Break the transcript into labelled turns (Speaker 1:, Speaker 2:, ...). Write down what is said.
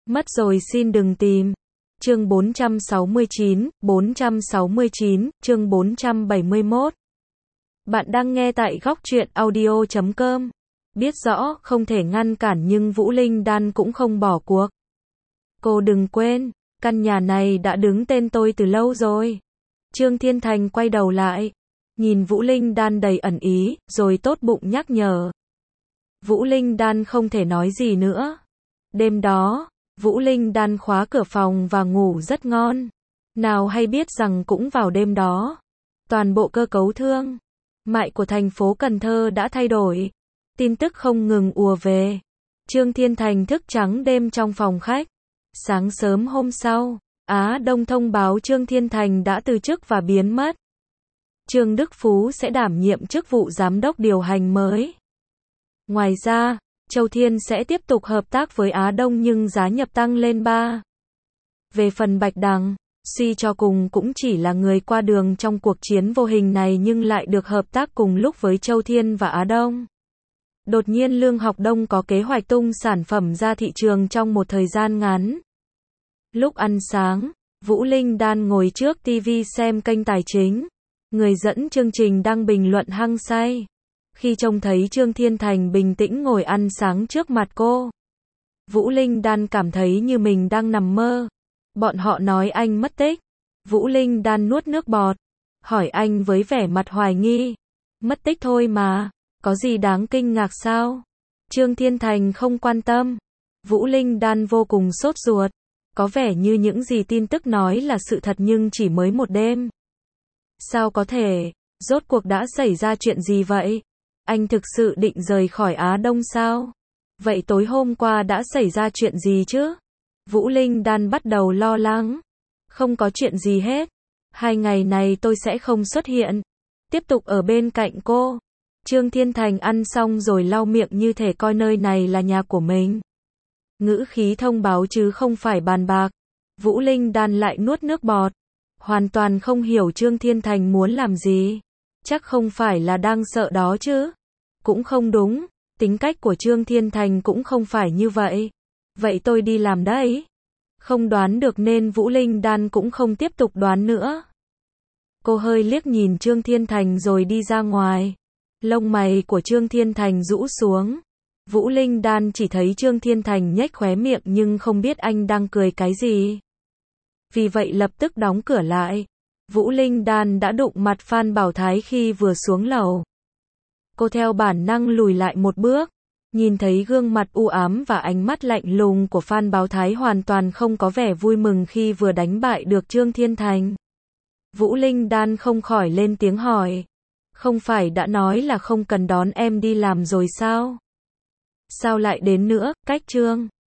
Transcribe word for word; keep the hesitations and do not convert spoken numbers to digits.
Speaker 1: Mất rồi xin đừng tìm. Chương bốn trăm sáu mươi chín, bốn trăm sáu mươi chín, chương bốn trăm bảy mươi mốt. Bạn đang nghe tại góc truyện audio chấm com. Biết rõ không thể ngăn cản nhưng Vũ Linh Đan cũng không bỏ cuộc. Cô đừng quên, căn nhà này đã đứng tên tôi từ lâu rồi. Trương Thiên Thành quay đầu lại, nhìn Vũ Linh Đan đầy ẩn ý, rồi tốt bụng nhắc nhở. Vũ Linh Đan không thể nói gì nữa. Đêm đó, Vũ Linh Đan khóa cửa phòng và ngủ rất ngon. Nào hay biết rằng cũng vào đêm đó, toàn bộ cơ cấu thương mại của thành phố Cần Thơ đã thay đổi. Tin tức không ngừng ùa về. Trương Thiên Thành thức trắng đêm trong phòng khách. Sáng sớm hôm sau, Á Đông thông báo Trương Thiên Thành đã từ chức và biến mất. Trương Đức Phú sẽ đảm nhiệm chức vụ giám đốc điều hành mới. Ngoài ra, Châu Thiên sẽ tiếp tục hợp tác với Á Đông nhưng giá nhập tăng lên ba. Về phần Bạch Đằng, suy cho cùng cũng chỉ là người qua đường trong cuộc chiến vô hình này nhưng lại được hợp tác cùng lúc với Châu Thiên và Á Đông. Đột nhiên Lương Học Đông có kế hoạch tung sản phẩm ra thị trường trong một thời gian ngắn. Lúc ăn sáng, Vũ Linh Đan ngồi trước ti vi xem kênh tài chính. Người dẫn chương trình đang bình luận hăng say. Khi trông thấy Trương Thiên Thành bình tĩnh ngồi ăn sáng trước mặt cô, Vũ Linh Đan cảm thấy như mình đang nằm mơ. Bọn họ nói anh mất tích. Vũ Linh Đan nuốt nước bọt, hỏi anh với vẻ mặt hoài nghi. Mất tích thôi mà, có gì đáng kinh ngạc sao? Trương Thiên Thành không quan tâm. Vũ Linh Đan vô cùng sốt ruột. Có vẻ như những gì tin tức nói là sự thật nhưng chỉ mới một đêm. Sao có thể? Rốt cuộc đã xảy ra chuyện gì vậy? Anh thực sự định rời khỏi Á Đông sao? Vậy tối hôm qua đã xảy ra chuyện gì chứ? Vũ Linh Đan bắt đầu lo lắng. Không có chuyện gì hết. Hai ngày này tôi sẽ không xuất hiện. Tiếp tục ở bên cạnh cô. Trương Thiên Thành ăn xong rồi lau miệng như thể coi nơi này là nhà của mình. Ngữ khí thông báo chứ không phải bàn bạc. Vũ Linh Đan lại nuốt nước bọt. Hoàn toàn không hiểu Trương Thiên Thành muốn làm gì. Chắc không phải là đang sợ đó chứ. Cũng không đúng. Tính cách của Trương Thiên Thành cũng không phải như vậy. Vậy tôi đi làm đấy. Không đoán được nên Vũ Linh Đan cũng không tiếp tục đoán nữa. Cô hơi liếc nhìn Trương Thiên Thành rồi đi ra ngoài. Lông mày của Trương Thiên Thành rũ xuống. Vũ Linh Đan chỉ thấy Trương Thiên Thành nhếch khóe miệng nhưng không biết anh đang cười cái gì. Vì vậy lập tức đóng cửa lại. Vũ Linh Đan đã đụng mặt Phan Bảo Thái khi vừa xuống lầu. Cô theo bản năng lùi lại một bước. Nhìn thấy gương mặt u ám và ánh mắt lạnh lùng của Phan Bảo Thái hoàn toàn không có vẻ vui mừng khi vừa đánh bại được Trương Thiên Thành. Vũ Linh Đan không khỏi lên tiếng hỏi. Không phải đã nói là không cần đón em đi làm rồi sao? Sao lại đến nữa? Cách Trương